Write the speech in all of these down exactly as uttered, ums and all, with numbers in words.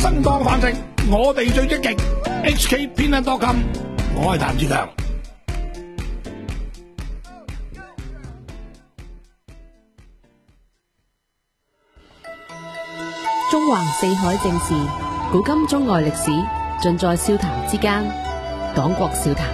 生當飯食，我哋最積極。H K 偏恩多金，我係譚志強。 中橫四海正事，古今中外歷史，盡在笑談之間。講國笑談。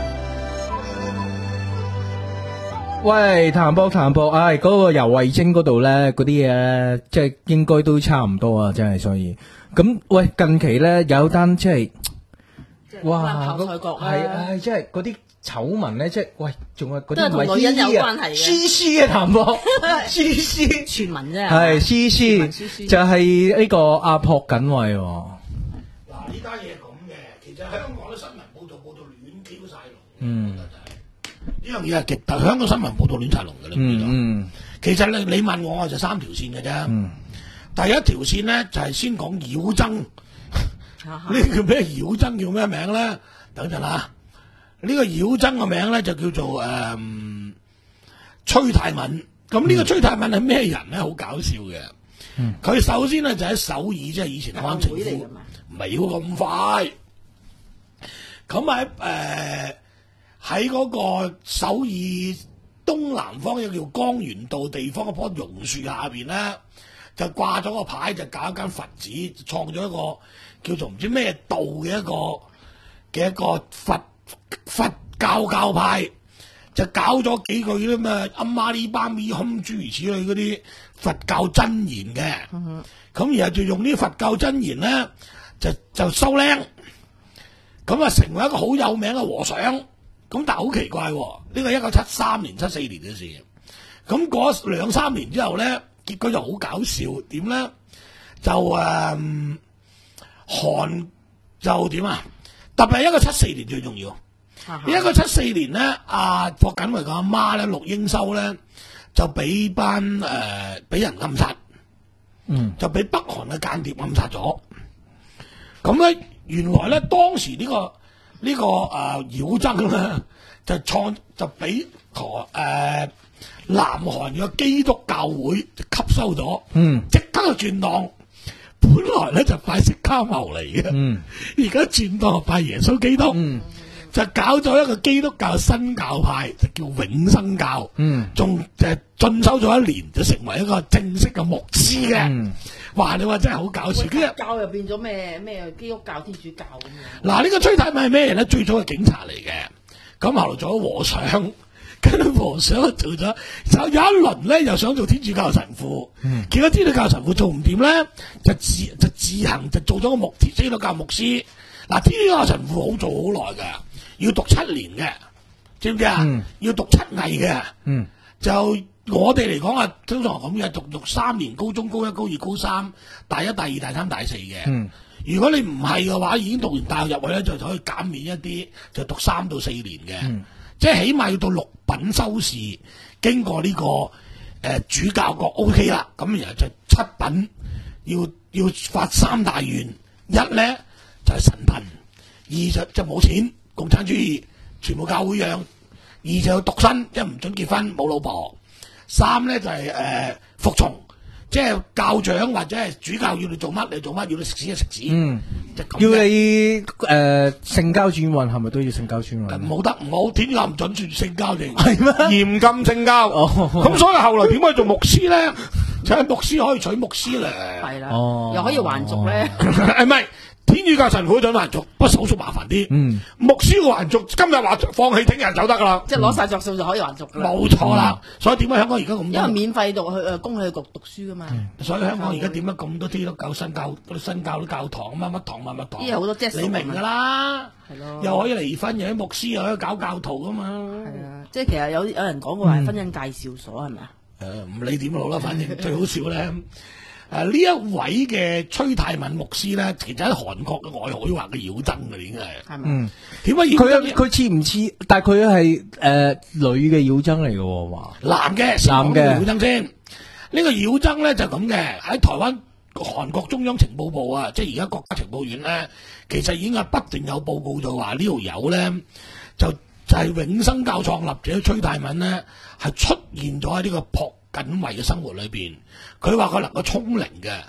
喂，譚博譚博，唉，嗰、那個游蕙禎嗰度咧，嗰啲嘢咧，即係應該都差唔多啊，真係，所以咁喂，近期咧有單即係，哇，係唉，即係嗰啲醜聞咧，即係喂，仲有嗰啲唔係同女人有關係嘅 ，C C 啊，譚博，C C 傳聞啫， 係 C C 就係呢個阿朴槿惠。 嗱，呢單嘢咁嘅，其實香港啲新聞報導報導亂 Q 晒龍，嗯，呢樣嘢係極大，香港新聞報導亂晒龍嘅啦， 嗯嗯， 其實你你問我，我就三條線嘅啫，嗯，第一條線咧就係、是、先講妖僧，呢叫咩妖僧叫咩名咧？等陣啦。呢、這個妖僧嘅名咧就叫做誒、呃、崔太敏，咁呢個崔太敏係咩人咧？好搞笑嘅，佢、嗯、首先咧就喺首爾，即係以前安政府，唔係要咁快。咁喺誒喺嗰個首爾東南方有叫江原道地方嗰棵榕樹下邊咧，就掛咗個牌，就搞一間佛寺，創咗一個叫做唔知咩道嘅一個嘅一個佛。佛教教派就搞咗幾句啲咩阿媽呢巴咪空諸如此類嗰啲佛教真言嘅，咁、嗯、然後就用呢啲佛教真言咧，就就收靚，咁啊成為一個好有名嘅和尚，咁但係好奇怪，呢、這個一九七三年七四年嘅事，咁嗰兩三年之後咧，結果就好搞笑，點咧就誒韓、嗯、就點啊？特別係一個七四年最重要，一個七四年咧，阿朴槿惠個阿媽咧，陸英修咧就俾班誒俾人暗殺，嗯，就俾北韓嘅間諜暗殺咗。咁咧，原來咧當時呢、這個呢、這個誒、呃、妖僧咧就創就俾台誒南韓嘅基督教會就吸收咗，嗯，即刻就轉檔。本來咧就拜釋迦牟尼嘅，而家轉到拜耶穌基督，嗯、就搞咗一個基督教新教派，就叫永生教，仲誒進修咗一年，就成為一個正式嘅牧師嘅。哇、嗯！你話真係好搞笑， 基督教又變咗咩咩基督教、天主教咁樣。 嗱，呢個崔太敏係咩人咧？最早係警察嚟嘅，咁後來做咗和尚。跟住和尚做咗，就有一輪咧，又想做天主教神父，嗯、結果天主教神父做唔掂咧，就自就自行就做咗個牧天主教牧師。嗱，天主教神父好做好耐㗎，要讀七年嘅，知唔知啊？嗯、要讀七藝嘅，嗯、就我哋嚟講啊，通常咁嘅，讀讀三年，高中高一、高二、高三，大一、大二、大三、大四嘅。嗯、如果你唔係嘅話，已經讀完大學入去咧，就可以減免一啲，就讀三到四年嘅。嗯即係起碼要到六品修士，經過呢、這個誒、呃、主教國 O K 啦，咁然後就七品要要發三大願，一咧就係、是、神貧，二就就冇錢，共產主義全部教會養，二就要獨身，即係唔准結婚，冇老婆，三咧就係、是、誒、呃、服從。即係教長或者係主教要你做乜你做乜，要你食屎就食屎。嗯， 要你誒、呃、性交轉運係咪都要性交轉運？ 冇得，唔好天主教唔准算性交定係咩？嚴禁性交。哦，咁所以後來點解做牧師咧？就係牧師可以娶牧師咧。 係啦，哦，又可以還俗咧。 係咪？天主教神父都想還俗，不過手續麻煩啲。嗯，牧師嘅還俗，今日話放棄，聽日走得噶啦。 即係攞晒着數就可以還俗噶啦。 冇錯啦，所以點解香港而家咁？ 因為免費讀去誒，供佢去讀讀書噶嘛。 所以香港而家點解咁多基督教新教嗰啲新教啲教堂乜乜堂乜乜堂？ 啲好多即你明噶啦。係咯。 又可以離婚，又啲牧師又可以搞教徒噶嘛。 係啊，即係其實有有人講過係婚姻介紹所係咪啊？ 誒，唔理點好啦，反正最好笑咧。誒，呢一位嘅崔太敏牧師咧，其實喺韓國嘅外海話嘅妖僧嘅，應該係。係咪？嗯。點解妖僧？佢佢似唔似？但係佢係誒女嘅妖僧嚟嘅喎，話。 男嘅，男嘅妖僧先。呢個妖僧咧就咁嘅，喺台灣韓國中央情報部啊，即係而家國家情報院咧，其實已經係不斷有報告就話呢條友咧，就就係永生教創立者崔太敏咧，係出現咗喺呢個朴槿惠嘅生活裏邊。佢話佢能夠通靈嘅，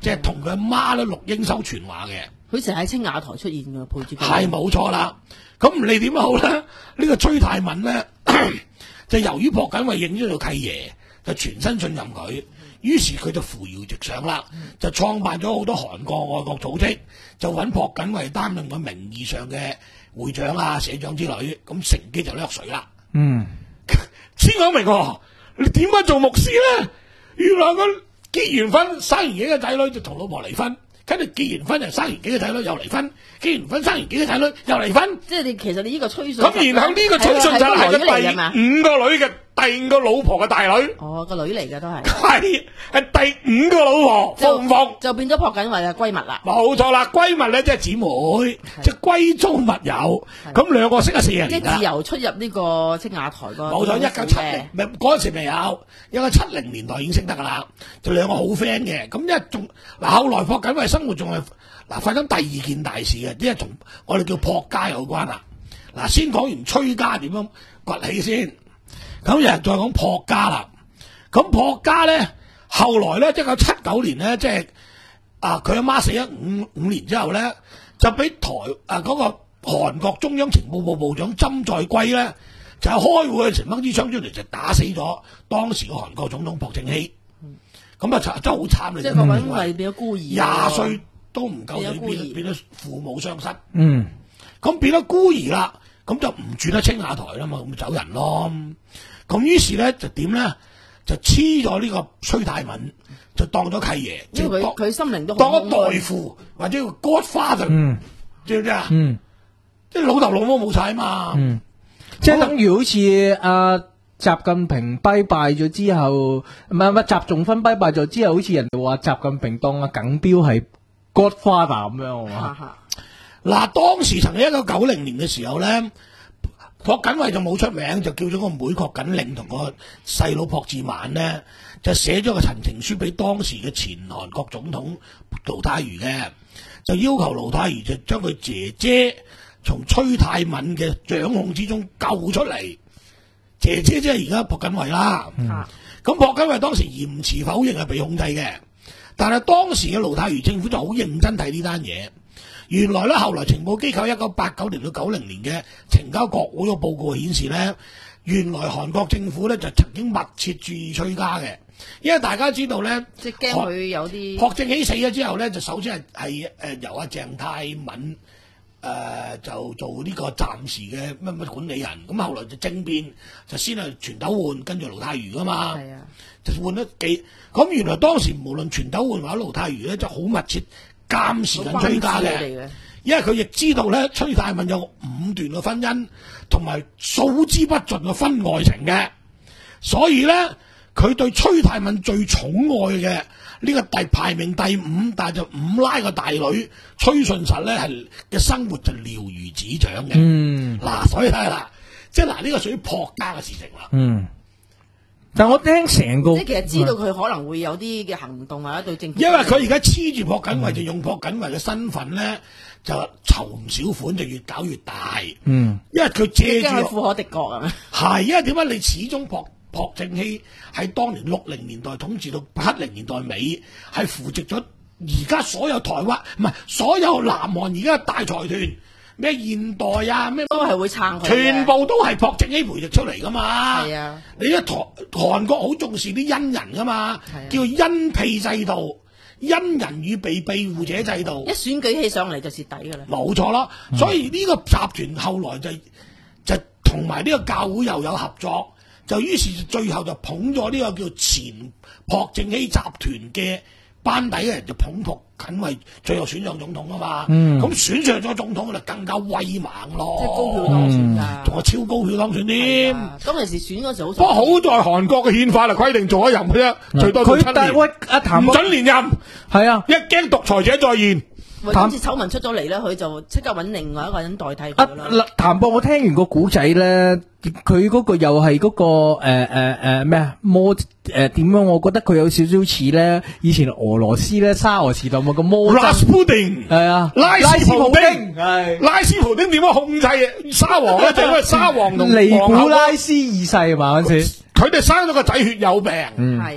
即係同佢阿媽咧錄英修傳話嘅。 佢成日喺青瓦台出現㗎，陪住佢。 係冇錯啦。咁唔理點都好咧，呢、呢個崔泰敏咧就由於朴槿惠認咗做契爺，就全身信任佢，於是佢就扶搖直上啦，就創辦咗好多韓國愛國組織，就揾朴槿惠擔任個名義上嘅會長啊、社長之類，咁乘機就掠水啦。 嗯， 先講明喎，你點解做牧師咧？原來佢結完婚生完幾個仔女就同老婆離婚。跟住結完婚就生完幾個仔女又離婚，結完婚生完幾個仔女又離婚。 即係你其實你呢個吹信咁，然後呢個吹信就係個第五個女嘅第五個老婆嘅大女。 哦，個女嚟嘅都係。 係係第五個老婆，服唔服？ 就變咗朴槿惠嘅閨蜜啦。 冇錯啦，閨蜜咧即係姊妹，即係閨中密友。咁兩個識咗四十年啦。 即係自由出入呢個青瓦台個。 冇錯，一九七零，唔係嗰陣時未有，一九七零年代已經識得噶啦，就兩個好 friend 嘅。咁因為仲嗱後來朴槿惠生活仲係嗱發生第二件大事嘅，因為同我哋叫朴家有關啦。嗱，先講完崔家點樣崛起先，咁有人再講朴家啦。咁朴家咧，後來咧，一九七九年咧，即係啊，佢阿媽死咗五五年之後咧，就俾台啊嗰、那個韓國中央情報部部長金在圭咧，就係開會嘅時掹支槍出嚟，就打死咗當時嘅韓國總統朴正熙。咁啊，真係好慘嚟。 即係朴槿惠變咗孤兒， 廿歲都唔夠你變變咗父母雙失。 嗯， 咁變咗孤兒啦，咁就唔住得青瓦台啦嘛，咁咪走人咯。咁於是咧就點咧？就黐咗呢個崔泰敏，就當咗契爺， 因為佢佢心靈都當咗代父或者個 godfather， 嗯， 知唔知啊？ 嗯， 即係老豆老母冇晒啊嘛。 嗯，即係等於好似阿習近平拜拜咗之後，唔係唔係習仲勳拜拜咗之後，好似人哋話習近平當阿耿彪係 godfather 咁樣啊。 嗱，當時曾經一九九零年嘅時候咧。朴槿惠就冇出名，就叫咗個妹朴槿令同個細佬朴志萬咧，就寫咗個陳情書俾當時嘅前韓國總統盧泰愚嘅，就要求盧泰愚就將佢姐姐從崔泰敏嘅掌控之中救出嚟。姐姐即係而家朴槿惠啦。咁朴槿惠當時嚴詞否認係被控制嘅，但係當時嘅盧泰愚政府就好認真睇呢單嘢。原來咧，後來情報機構一九八九年到九零年嘅呈交國會嘅報告顯示咧，原來韓國政府咧就曾經密切注意崔家嘅，因為大家知道咧， 即係驚佢有啲朴正熙死咗之後咧，就首先係係誒由阿鄭泰敏誒、呃、就做呢個暫時嘅乜乜管理人，咁後來就政變，就先係全斗煥跟住盧泰愚噶嘛， 係啊， 就換咗幾咁。原來當時無論全斗煥或者盧泰愚咧，就好密切監視緊崔家嘅，因為佢亦知道咧，崔泰敏有五段嘅婚姻，同埋數之不盡嘅婚外情嘅，所以咧佢對崔泰敏最寵愛嘅呢個第排名第五，但係就五拉嘅大女崔順實咧係嘅生活就了如指掌嘅。嗯，嗱，所以睇啦，即係嗱呢個屬於朴家嘅事情啦。 嗯。但我聽成個， 即係其實知道佢可能會有啲嘅行動或者對政府， 因為佢而家黐住朴槿惠，就用朴槿惠嘅身份咧，就籌唔少款，就越搞越大。嗯，因為佢借住富可敵國啊， 係因為點解你始終朴朴正熙喺當年六零年代統治到七零年代尾，係扶植咗而家所有台灣唔係所有南韓而家嘅大財團。咩現代啊，咩都係會撐佢， 全部都係朴正熙培植出嚟噶嘛。係啊， 你一台韓國好重視啲恩人噶嘛，啊、叫恩庇制度，恩人與被庇護者制度。 一選舉起上嚟就蝕底噶啦。 冇錯啦，嗯、所以呢個集團後來就就同埋呢個教會又有合作，就於是最後就捧咗呢個叫前朴正熙集團嘅班底嘅人就捧朴槿惠，最後選上總統啊嘛，咁、嗯、選上咗總統就更加威猛咯， 即係高票當選㗎， 仲係超高票當選添。 當其時選嗰時好， 不過好在韓國嘅憲法係規定做一任嘅啫，最多做七年，唔准連任。係啊，一驚獨裁者再現。 今次醜聞出咗嚟咧，佢就即刻揾另外一個人代替佢啦。 嗱，譚博，我聽完個古仔咧，佢嗰個又係嗰、嗰個誒誒誒咩啊摩誒點樣？我覺得佢有少少似咧，以前俄羅斯咧沙俄時代冇個摩拉斯普丁係啊，拉斯普丁係拉斯普丁點樣控制沙皇咧？就因為沙皇同尼古拉斯二世嘛嗰陣時， 佢哋生咗個仔血有病， 嗯， 係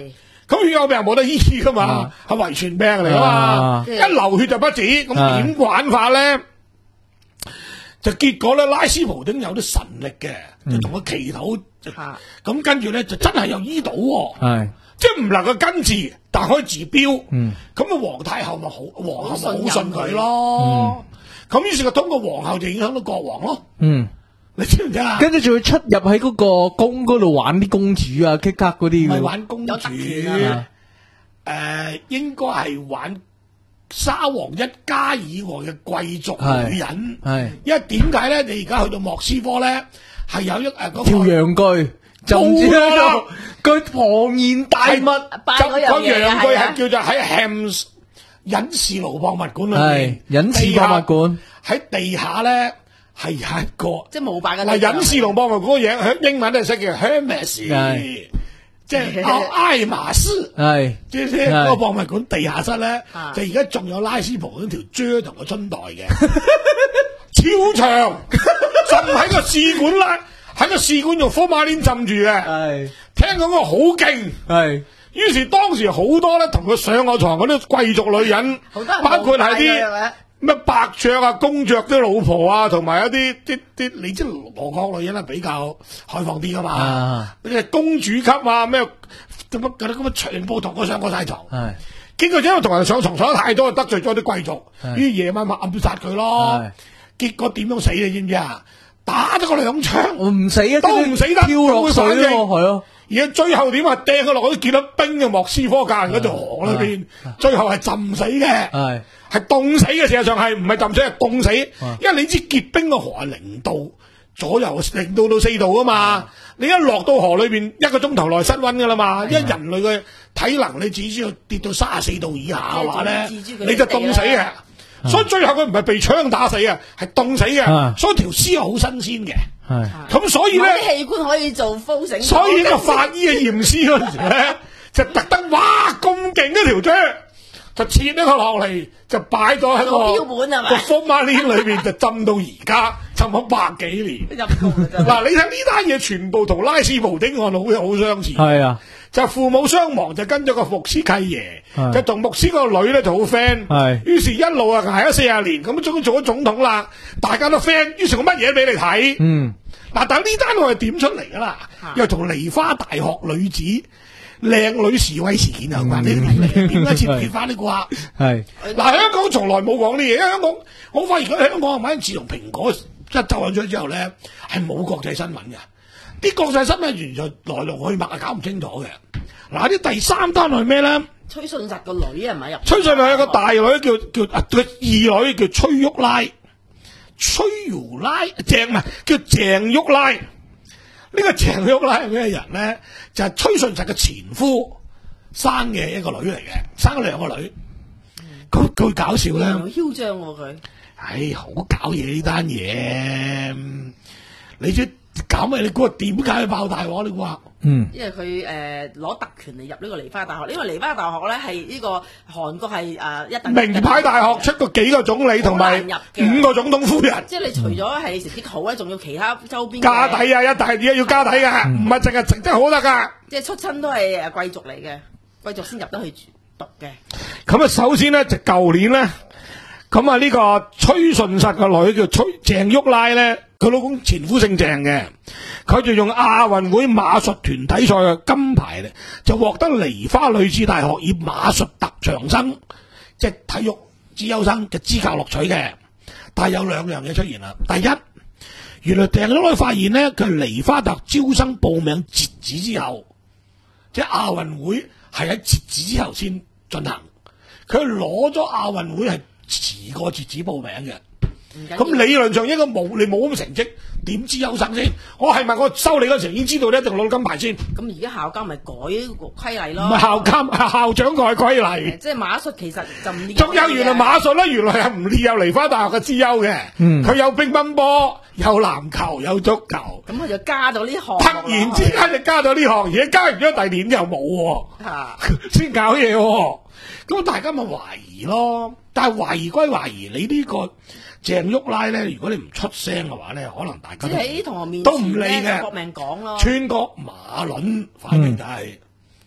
咁血有病冇得醫噶嘛，係遺傳病嚟噶嘛， 啊一流血就不止，咁點玩法咧？就結果咧，拉斯普丁有啲神力嘅，就同佢祈禱，咁跟住咧就真係又醫到喎， 係即係唔能夠根治，但可以治標。 嗯， 咁啊，皇太后咪好，皇后咪好信佢咯。咁於是就通過皇后就影響到國王咯。 嗯， 你知唔知啊？ 跟住仲要出入喺嗰個宮嗰度玩啲公主啊、棘卡嗰啲。 唔係玩公主， 有特權啊誒，應該係玩沙皇一家以外嘅貴族女人。 係， 因為點解咧？你而家去到莫斯科咧，係有一誒嗰個條羊具就唔知喺度，佢龐然大物。 拜嗰就個樣嘢羊具係啊， 叫做喺 Hams 隱士盧博物館裏係面， 隱士博物館喺地下咧係有一個即係冇拜嘅。 嗱隱士盧博物館嘅嘢，響英文都係識叫 Hermes， 係即係哦埃馬斯。 係即係嗰個博物館地下室咧， 啊就而家仲有拉斯普嗰條啫同個春袋嘅，超長，浸喺個試管啦，喺個試管用福馬鏈浸住嘅， 係聽講個好勁。 係於是當時好多咧同佢上過床嗰啲貴族女人， 好多人包括係冇拜嘅係啲咪咩伯爵啊、公爵啲老婆啊，同埋一啲啲啲，你知俄國女人係比較開放啲噶嘛？ 啊嗰啲係公主級啊，咩咁乜嗰啲咁啊，全部同佢上過晒床。 係經過因為同人上床上得太多，得罪咗啲貴族，於夜晚咪暗殺佢咯。結果點樣死你知唔知啊？打咗個兩槍， 我唔死啊， 都唔死得， 跳落水咯，係咯。 而家最後點啊？掟佢落嗰啲結咗冰嘅莫斯科隔人嗰條河裏邊，最後係浸死嘅， 係係凍死嘅。事實上係唔係浸死，係凍死。因為你知結冰嘅河係零度左右，零度到四度啊嘛。你一落到河裏邊，一個鐘頭內失溫噶啦嘛。因為人類嘅體能，你只需要跌到三十四度以下嘅話咧，你就凍死嘅。所以最後佢唔係被槍打死啊，係凍死嘅。所以條屍係好新鮮嘅。 係咁所以咧， 啲器官可以做封繩。 所以呢個法醫嘅驗屍嗰陣時咧，就特登哇咁勁一條啫，就切咗佢落嚟，就擺咗喺個標本係咪個福馬鏈裏邊，就浸到而家，浸咗百幾年。 入工嘅真係嗱，你睇呢單嘢全部同拉斯普丁案好好相似。 係啊， 就父母雙亡，就跟咗個牧師契爺， 係就同牧師個女咧就好 friend， 係於是一路啊捱咗四十年，咁終於做咗總統啦，大家都 friend，於是我乜嘢俾你睇。 嗯， 嗱，但係呢單案係點出嚟噶啦？又同梨花大學女子靚女示威事件有關。你點解切結翻呢個啊？ 係嗱，香港從來冇講呢嘢，因為香港我發現香港係咪自從蘋果一走咗之後咧，係冇國際新聞嘅。啲國際新聞完全來龍去脈係搞唔清楚嘅。嗱，啲第三單係咩咧？ 崔順實個女係咪入？ 崔順實有個大女叫叫啊，佢二女叫崔玉拉，崔玉拉鄭唔係叫鄭玉拉。呢個鄭玉拉係咩人咧？就係崔順實嘅前夫生嘅一個女嚟嘅，生咗兩個女。佢佢搞笑咧， 好囂張喎佢。 唉，好搞嘢呢單嘢。你知搞咩？你估點解去爆大鑊？你估下？ 嗯， 因為佢誒攞特權嚟入呢個梨花大學，因為梨花大學咧係呢個韓國係誒一等名牌大學出過幾個總理同埋五個總統夫人。 即係你除咗係成績好咧，仲要其他周邊家底啊，一大啲要家底㗎，唔係淨係成績好得㗎。 即係出親都係誒貴族嚟嘅，貴族先入得去讀嘅。 咁啊，首先咧就舊年咧，咁啊呢個崔順實個女叫崔鄭玉拉咧，佢老公前夫姓鄭嘅，佢就用亞運會馬術團體賽嘅金牌咧，就獲得梨花女子大學以馬術特長生，即係體育資優生嘅資格錄取嘅。但係有兩樣嘢出現啦，第一，原來鄭玉拉發現咧，佢係梨花大學招生報名截止之後，即係亞運會係喺截止之後先進行。佢攞咗亞運會係遲過截止報名嘅，咁理論上應該冇你冇咁成績，點知優勝先？我係咪我收你嗰時已經知道你一定攞金牌先？ 咁而家校監咪改規例咯？ 唔係校監，係校長改規例。 即係馬術其實就唔列。 仲有原來馬術咧，原來係唔列入梨花大學嘅資優嘅。嗯，佢有乒乓波，有籃球，有足球。 咁佢就加咗呢項。 突然之間就加咗呢項，而家加完咗第二年又冇喎。 嚇！ 先搞嘢喎。咁大家咪懷疑咯，但係懷疑歸懷疑，你呢個鄭玉拉咧，如果你唔出聲嘅話咧，可能大家都喺同學面都唔理嘅， 搏命講咯。 穿過馬輪，反正就係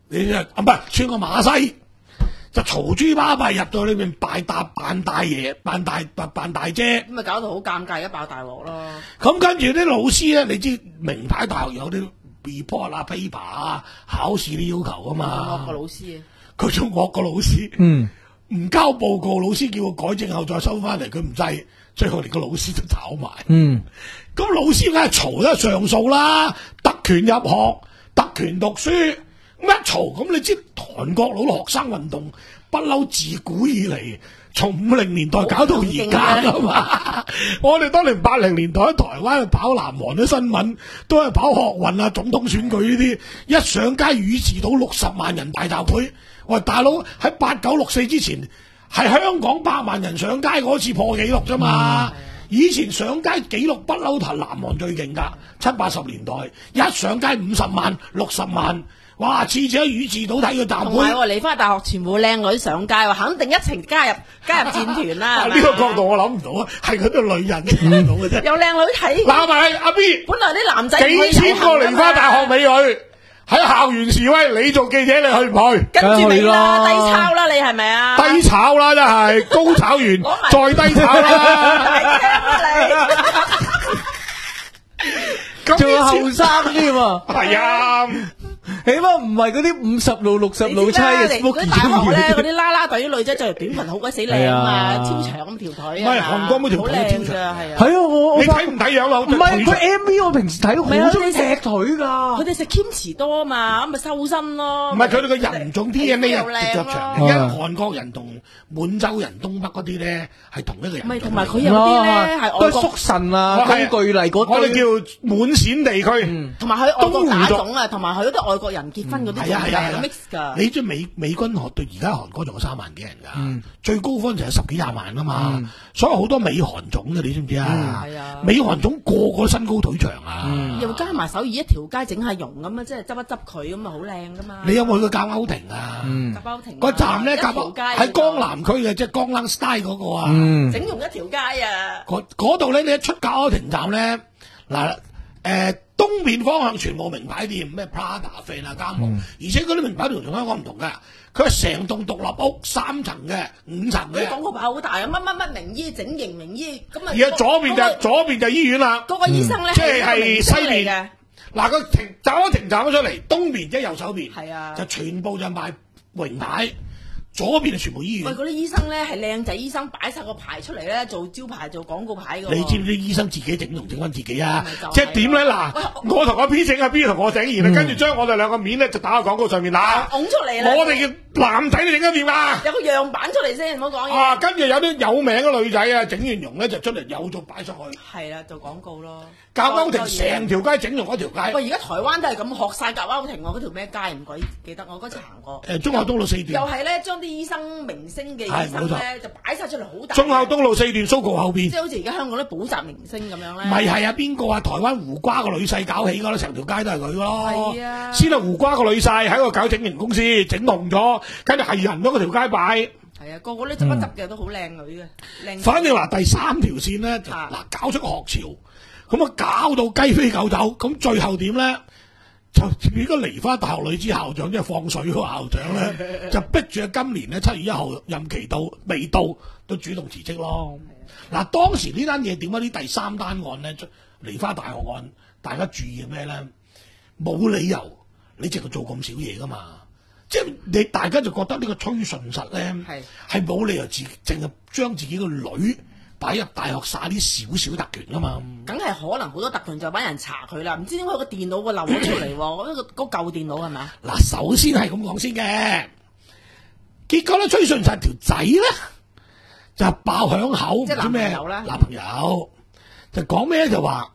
你啊唔係穿個馬西，就嘈豬巴閉入到裏邊扮大扮大爺，扮大扮扮大姐， 咁咪搞到好尷尬，一爆大鑊咯。 咁跟住啲老師咧，你知名牌大學有啲 report 啊、paper 啊、考試啲要求啊嘛。 惡個老師啊， 佢仲惡個老師， 嗯， 唔交報告，老師叫佢改正後再收翻嚟，佢唔制，最後連個老師都炒埋。 嗯， 咁老師梗係嘈得上訴啦，特權入學，特權讀書，咁一嘈，咁你知韓國佬學生運動不嬲自古以嚟，從五零年代搞到而家啊嘛！我哋當年八零年代喺台灣跑南韓啲新聞，都係跑學運啊、總統選舉呢啲，一上街語字到六十萬人大集會。喂，大佬喺八九六四之前，係香港百萬人上街嗰次破紀錄啫嘛。以前上街紀錄不嬲係南韓最勁㗎，七八十年代一上街五十萬、六十萬，哇！次次喺語字島睇個集同會。 埋喎，梨花大學全部靚女上街喎，肯定一齊加入加入戰團啦。 呢個角度我諗唔到啊，係嗰啲女人諗到嘅啫。 有靚女睇。 嗱咪阿 B， 本來啲男仔唔可以幾千個梨花大學美女喺校園示威，你做記者你去唔去？ 跟住你啦， 梗係去啦低抄啦，你係咪啊？ 低炒啦，真係高炒完再低炒啦。咁仲有後生添啊！ 係啊， 起碼唔係嗰啲五十路、六十路差嘅嗰 Smoky 啲大學咧，嗰中意啲啦啦隊啲女仔着條短裙好鬼死靚啊嘛， 係啊超長咁條腿唔係啊， 韓國嗰條腿好靚超長㗎，係啊。 係啊，我我你睇唔睇樣啊？ 唔係佢 M V，我平時睇唔係啊好中意佢哋踢腿佢㗎。 哋食 kimchi 多啊嘛，咁咪瘦身咯。 唔係佢哋個人種 D N A 又係靚腳長嘅， 咯因為韓國人同滿洲人、東北嗰啲咧係同一個人種嚟嘅。 唔係同埋佢有啲咧係外國都係宿神啊、 我係根據嚟嗰我哋堆叫滿陝地區。 同埋佢外國打東湖種啊，同埋佢嗰啲外國人結婚嗰啲係啊係啊係啊 mix 㗎。 你知美美軍學到而家韓國仲有三萬幾人㗎，最高峰就係十幾廿萬啊嘛，所以好多美韓種嘅，你知唔知啊？ 係啊美韓種個個身高腿長啊！ 又加埋首爾一條街整下容咁啊，即係執一執佢咁啊，好靚噶嘛。 你有冇去過甲歐亭啊？ 夾包亭個站咧， 一甲歐條街喺江南區嘅，即係江南 style 嗰個啊。 嗯整容一條街啊！ 嗰嗰度咧，你一出甲歐亭站咧，嗱誒東面方向全部名牌店，咩 Prada、費納嘉慕，而且嗰啲名牌店同香港唔同㗎，佢係成棟獨立屋，三層嘅、五層嘅。 佢廣告牌好大啊！乜乜乜名醫整形名醫咁啊！ 而家左邊就嗰個左邊就醫院啦。 嗰個醫生咧， 即係係西西嚟面嘅， 嗱個停站咗停站咗出嚟，東面即係右手邊， 係啊就全部就賣名牌，左邊就全部醫喂， 院。 嗰啲醫生咧係靚仔醫生，擺晒個牌出嚟咧，做招牌做廣告牌㗎喎。 你知唔知醫生自己整容整翻自己啊咪就係？ 即係點咧？嗱，我同阿 B 整，阿 B 同我整，然後跟住將我哋兩個面咧就打喺廣告上面嗱， 拱出嚟啦！ 我哋嘅男仔你整得掂啊？ 有個樣板出嚟先，唔好講嘢。 啊，跟住有啲有名嘅女仔啊，整完容咧就出嚟有做擺上去。 係啦，做廣告咯。 甲歐亭多嘢成條街整容嗰條街， 喂，而家台灣都係咁學晒甲歐亭喎，嗰條咩街唔鬼記得，我嗰次行過。 誒忠孝東路四又段， 係咧，將啲醫生明星嘅醫係冇錯生咧，就擺晒出嚟好大嘅。 忠孝東路四段 Sogo 後邊即。係好似而家香港啲補習明星咁樣咧。 咪係啊？邊個啊？台灣胡瓜個女婿搞起噶啦，成條街都係佢咯。 係啊先係胡瓜個女婿喺個搞整形公司整紅咗，跟住係人都嗰條街擺。 係啊，個個都執一執嘅，都好靚女嘅，靚。 反正嗱，第三條線咧就啊嗱搞出個學潮，咁啊搞到雞飛狗走，咁最後點咧？就變咗梨花大學女子校長，即係放水嗰個校長咧，就逼住今年咧七月一號任期到未到，都主動辭職咯。嗱，當時呢單嘢點解呢第三單案咧，梨花大學案，大家注意係咩咧？冇理由你淨係做咁少嘢噶嘛，即係你大家就覺得呢個崔順實咧係係冇理由自淨係將自己個女擺入大學耍啲少少特權噶嘛。 梗係可能好多特權就揾人查佢啦，唔知點解個電腦個漏咗出嚟喎？嗰個嗰舊電腦係咪啊？ 嗱，首先係咁講先嘅，結果咧崔順實條仔咧就爆響口，唔即係知咩男朋友啦男朋友就講咩咧就話，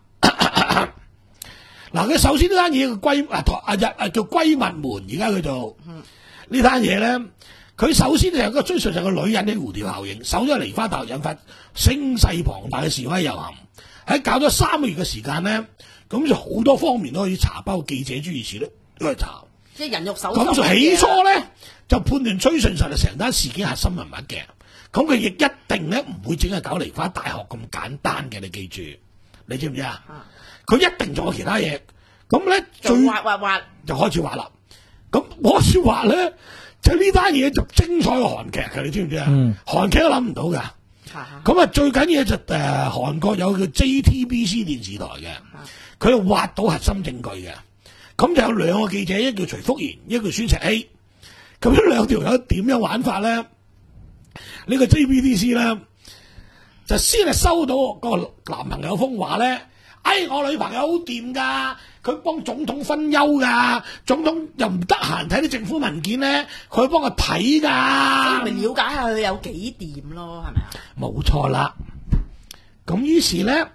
嗱佢首先呢單嘢個閨啊台啊日啊叫閨蜜門，而家佢做呢單嘢咧，佢首先就有個崔順實個女人嘅蝴蝶效應，守咗梨花大學引發聲勢龐大嘅示威遊行，喺搞咗三個月嘅時間咧，咁就好多方面都可以查，包括記者諸如此類都係查。 即係人肉搜咁就起初咧就判斷崔順實係成單事件核心人物嘅，咁佢亦一定咧唔會淨係搞梨花大學咁簡單嘅，你記住，你知唔知啊？佢一定仲有其他嘢，咁咧最就挖挖挖， 就開始話啦。 咁我說話咧，就呢單嘢就精彩過韓劇嘅，你知唔知啊？ 嗯韓劇都諗唔到㗎。咁啊，最緊要就誒、呃、韓國有個叫 J T B C 電視台嘅，佢就挖到核心證據嘅。咁就有兩個記者，一個叫徐福賢，一個叫孫石熙。咁呢兩條友點樣玩法咧？呢、這個 J B D C 咧，就先係收到個男朋友風話咧，哎，我女朋友好掂㗎，佢幫總統分憂㗎，總統又唔得閒睇啲政府文件咧，佢幫我睇㗎。 你咪了解下佢有幾掂咯，係咪啊？ 冇錯啦。咁於是咧，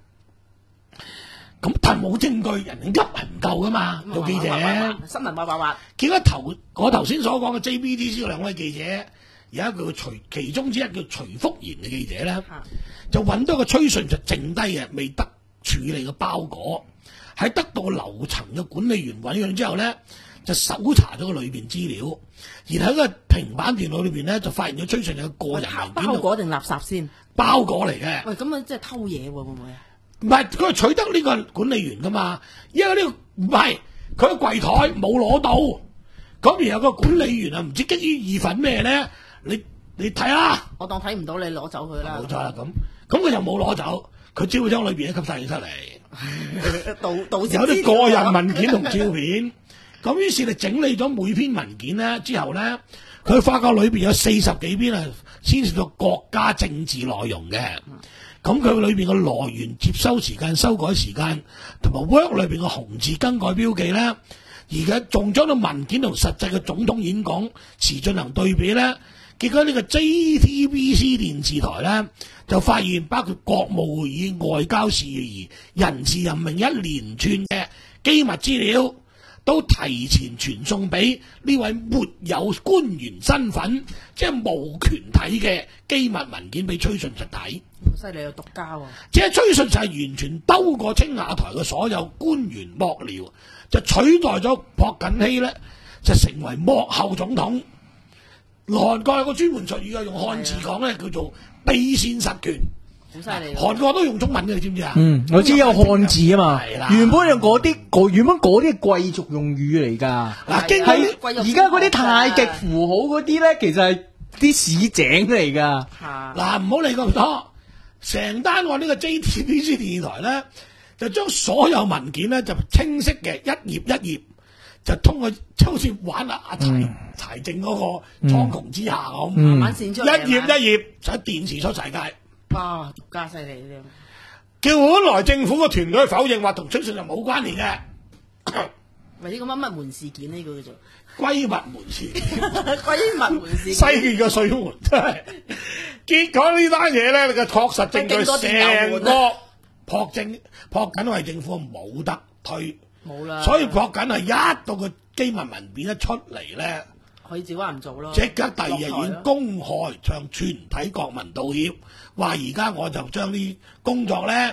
咁但係冇證據，人哋噏係唔夠㗎嘛，做記者。 新聞話話話。 結果頭我頭先所講嘅 J B D C 嗰兩位記者，有一個徐，其中之一叫徐福賢嘅記者咧， 啊、就揾到個崔順實剩低嘅未得處理嘅包裹，喺得到樓層嘅管理員揾咗之後咧，就搜查咗個裏邊資料，而喺個平板電腦裏邊咧就發現咗崔順實嘅個人文件。 包裹定垃圾先？ 包裹嚟嘅。 喂，咁啊，即係偷嘢喎，會唔會啊？ 唔係，佢係取得呢個管理員噶嘛，因為呢、呢個唔係佢喺櫃台冇攞到，咁然後個管理員啊唔知激於義憤咩咧？你你睇啦， 我當睇唔到你攞走佢啦。 冇錯啦，咁咁佢就冇攞走，佢只會將裏邊咧吸晒嘢出嚟， 導導有啲個人文件同照片。咁於是你整理咗每篇文件咧之後咧，佢發覺裏邊有四十幾篇係牽涉到國家政治內容嘅。咁佢裏邊嘅來源、接收時間、修改時間，同埋 Word 裏邊嘅紅字更改標記咧，而家仲將到文件同實際嘅總統演講詞進行對比咧，結果呢個 J T B C 電視台咧就發現包括國務會議、外交事宜、人事任命一連串嘅機密資料，都提前傳送俾呢位沒有官員身份，即係無權睇嘅機密文件俾崔順實睇。 犀利有獨家喎！ 即係崔順實係完全兜過青瓦台嘅所有官員幕僚，就取代咗朴槿惠咧，就成為幕後總統。韓國有個專門術語啊，用漢字講咧叫做秘線實權。 好犀利！ 韓國都用中文嘅，你知唔知啊？ 嗯，我知有漢字啊嘛。 係啦， 原本用嗰啲，原本嗰啲係貴族用語嚟㗎。 嗱，經係而家嗰啲太極符號嗰啲咧，其實係啲市井嚟㗎。 嗱，唔好理咁多。成單案呢個 J T B C 電視台咧，就將所有文件咧就清晰嘅一頁一頁，就通過好似玩阿阿柴柴靜嗰個蒼穹之下咁， 慢慢線出嚟， 一頁一頁就喺電視出世界。 哇！獨家犀利啲， 叫本來政府個團隊否認話同崔順實冇關聯嘅， 咪呢個乜乜門事件呢個叫做閨蜜門事件， 閨蜜門事件， 西邊嘅水門真係。結果呢單嘢咧，你嘅確實證據成個朴正朴槿惠政府冇得推， 冇啦。 所以朴槿惠一到個機密文件一出嚟咧， 可以照話唔做咯。 即刻第二日已經公開向全體國民道歉，話而家我就將啲工作咧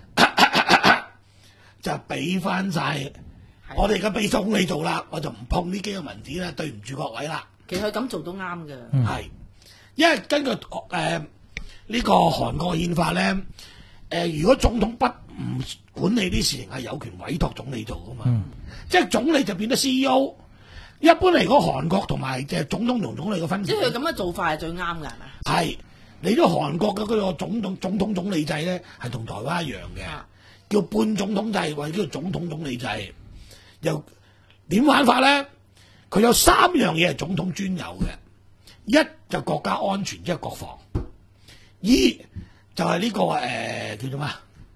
就俾翻晒，我哋而家俾總理做啦，我就唔碰呢幾個文件啦，對唔住各位啦。 其實佢咁做都啱嘅， 係、嗯。因為根據誒呢、呃這個韓國憲法咧，誒、呃、如果總統不唔管理啲事情，係有權委託總理做噶嘛，嗯、即係總理就變得 C E O。一般嚟講，韓國同埋即係總統同總理嘅分別， 即係佢咁嘅做法係最啱㗎，係咪？ 係你都韓國嘅嗰個總統總統總理制咧，係同台灣一樣嘅，啊、叫半總統制或者叫總統總理制。又點玩法咧？佢有三樣嘢係總統專有嘅。一就國家安全，即係國防；二就係呢、這個誒、呃、叫做咩？誒、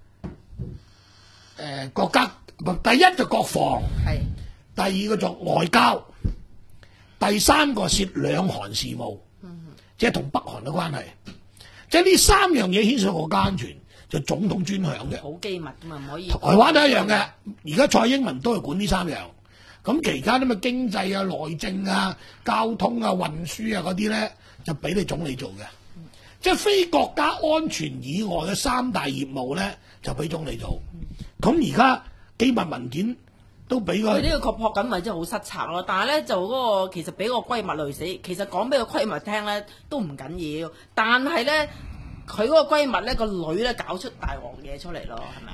呃、國家第一就國防，係第二個就外交，第三個涉兩韓事務，嗯、即係同北韓嘅關係。即係呢三樣嘢牽涉國家安全，就總統專享嘅， 好機密㗎嘛，唔可以。 台灣都一樣嘅，而家蔡英文都係管呢三樣。咁期間啲咩經濟啊、內政啊、交通啊、運輸啊嗰啲咧，就俾你總理做嘅。嗯、即係非國家安全以外嘅三大業務咧，就俾總理做。咁而家機密文件都俾佢。佢呢個確緊咪真係好失策咯。但係咧就嗰、嗰個其實俾個閨蜜累死，其實講俾個閨蜜聽咧都唔緊要。但係咧佢嗰個閨蜜咧個女咧搞出大鑊嘢出嚟咯，係咪啊？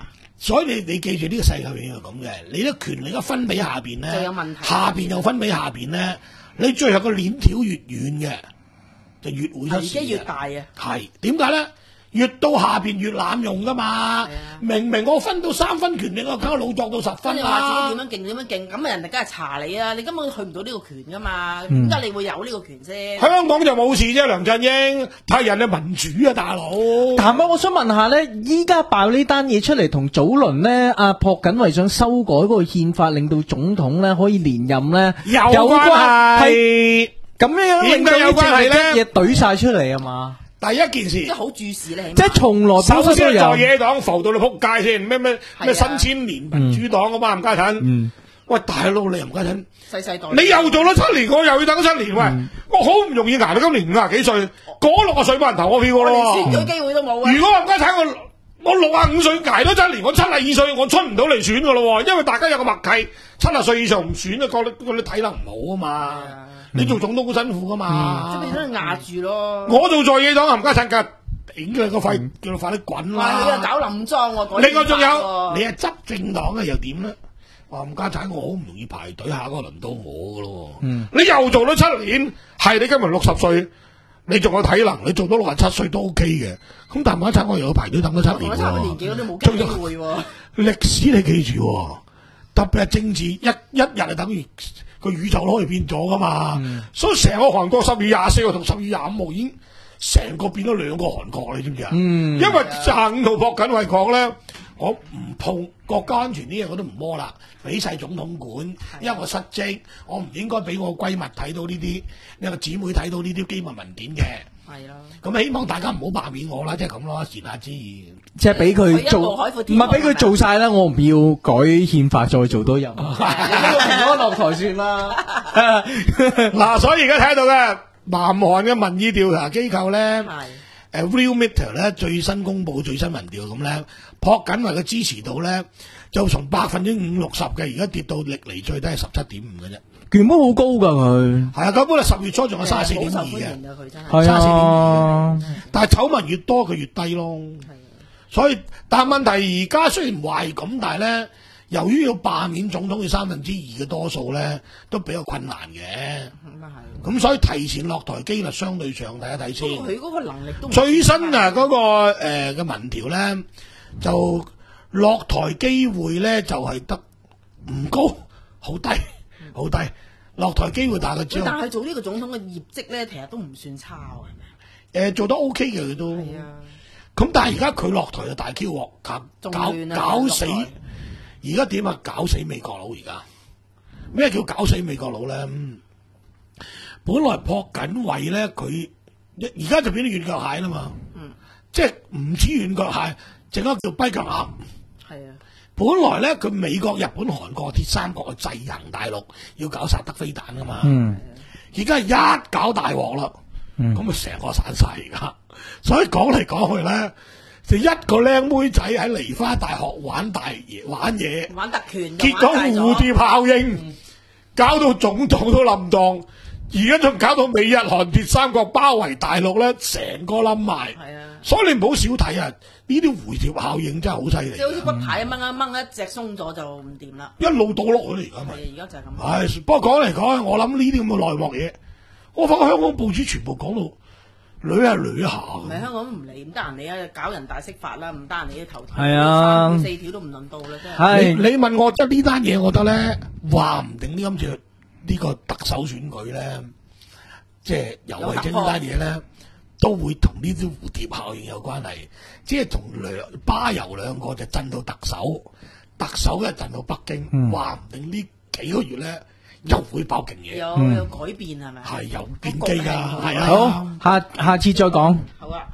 所以你你記住呢個世界永遠係咁嘅，你啲權力一分俾下邊咧， 就有問題下邊又分俾下邊咧，你最後個鏈條越遠嘅，就越會出事嘅。 而家越大啊！ 係點解咧？越到下邊越濫用噶嘛，明明我分到三分權力，我梗係老作到十分跟住啦。 話自己點樣勁點樣勁，咁啊人哋梗係查你啊！你根本去唔到呢個權噶嘛，點解你會有呢個權先？ 香港就冇事啫，梁振英睇人嘅民主啊，大佬。 譚哥，我想問下咧，依家爆呢單嘢出嚟，同早輪咧阿朴槿惠想修改嗰個憲法，令到總統咧可以連任咧， 有關係咁樣令到有關係咧， 嘢懟晒出嚟啊嘛！ 第一件事， 即係好注視咧， 即係從來首先在有野黨浮到你撲街先，咩咩咩新千年民主黨啊嘛，吳家騰。 嗯， 喂，大佬你吳家騰， 細細代， 你又做咗七年，我又要等七年。喂，我好唔容易捱到今年五廿幾歲，嗰六個歲冇人投我票噶咯。 選舉機會都冇啊！ 如果吳家騰我我六啊五歲捱多七年，我七十二歲我出唔到嚟選噶咯，因為大家有個默契，七十歲以上唔選啊，覺得覺得體能唔好啊嘛。你做總統好辛苦噶嘛， 即係變咗壓住咯。 我做在野黨吳家騰嘅。頂佢個肺，叫佢快啲滾啦！ 你又搞冧莊喎， 另外仲有，你係執政黨嘅又點咧？話吳家產我好唔容易排隊，下個輪到我噶咯。嗯，你又做咗七年，係你今日六十歲，你仲有體能，你做到六十七歲都 OK 嘅。咁但係吳家產我又要排隊等咗七年喎。 差唔多年紀嗰啲冇機會喎。 歷史你記住，特別係政治，一一日係等於個宇宙都可以變咗噶嘛。嗯、所以成個韓國十月廿四號同十月廿五號已經。成個變咗兩個韓國，你知唔知啊？嗯，因為行到朴槿惠講咧，我唔碰國家安全呢樣我都唔摸啦，俾晒總統管，因為我失職，我唔應該俾我閨蜜睇到呢啲，呢個姊妹睇到呢啲機密文件嘅。係咯。咁希望大家唔好罷免我啦，即係咁咯，言下之意。即係俾佢做，唔係俾佢做晒啦，我唔要改憲法再做多任。我落台算啦。嗱，所以而家睇到嘅。南韓嘅民意調查機構咧，誒 Realmeter 咧最新公佈最新民調咁咧，朴槿惠嘅支持度咧就從百分之五六十嘅，而家跌到歷嚟最低係十七點五嘅啫。原本好高㗎佢，係啊，根本係十月初仲有三十四點二嘅，係啊，但係醜聞越多佢越低咯。所以，但係問題而家雖然話係咁，但係咧。由於要罷免總統嘅三分之二嘅多數咧，都比較困難嘅。咁啊係。咁所以提前落台機率相對上睇一睇先。佢嗰個能力都最新啊嗰、嗰個誒嘅、呃、民調咧，就落台機會咧就係、係、得唔高，好低，好低。落台機會大概只有。但係做呢個總統嘅業績咧，其實都唔算差喎，係咪？誒做得 OK 嘅佢都。係啊。咁但係而家佢落台就大 Q 鑊，搞搞搞死。而家點啊？搞死美國佬！而家咩叫搞死美國佬咧？本來朴槿惠咧，佢而家就變咗軟腳蟹啦嘛。嗯，即係唔止軟腳蟹，整個叫跛腳鴨。係啊，本來咧佢美國、日本、韓國鐵三角去制衡大陸，要搞薩德飛彈噶嘛。嗯，而家係一搞大鑊啦，咁啊成個散晒而家。所以講嚟講去咧。就一個靚妹仔喺梨花大學玩大嘢玩嘢，玩特權，結果蝴蝶效應，嗯、搞到總統都冧檔，而家仲搞到美日韓鐵三角包圍大陸咧，成個冧埋。係啊，所以你唔好少睇啊！呢啲蝴蝶效應真係好犀利。即係好似骨牌掹一掹一隻鬆咗就唔掂啦，一路倒落去啦而家咪。係而家就係咁。係，不過講嚟講去，我諗呢啲咁嘅內幕嘢，我發覺香港報紙全部講到。女係女下，唔係香港唔理，唔得閒理啊！搞人大釋法啦，唔得閒理啲頭條，係啊，三條四條都唔輪到啦，真係。你你問我即係呢單嘢，我覺得咧，話唔定呢今次呢個特首選舉咧，即係游蕙禎呢單嘢咧，都會同呢啲蝴蝶效應有關係，即係同兩巴游兩個就震到特首，特首一震到北京，話唔定呢幾個月咧。又會爆勁嘢，有有改變係咪？係有變機㗎，係啊！好，下下次再講。好啊。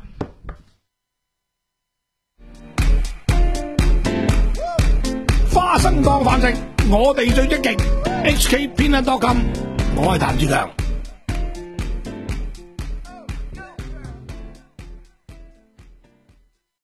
花生當飯食，我哋最積極。H K 偏得多金，我係譚志強。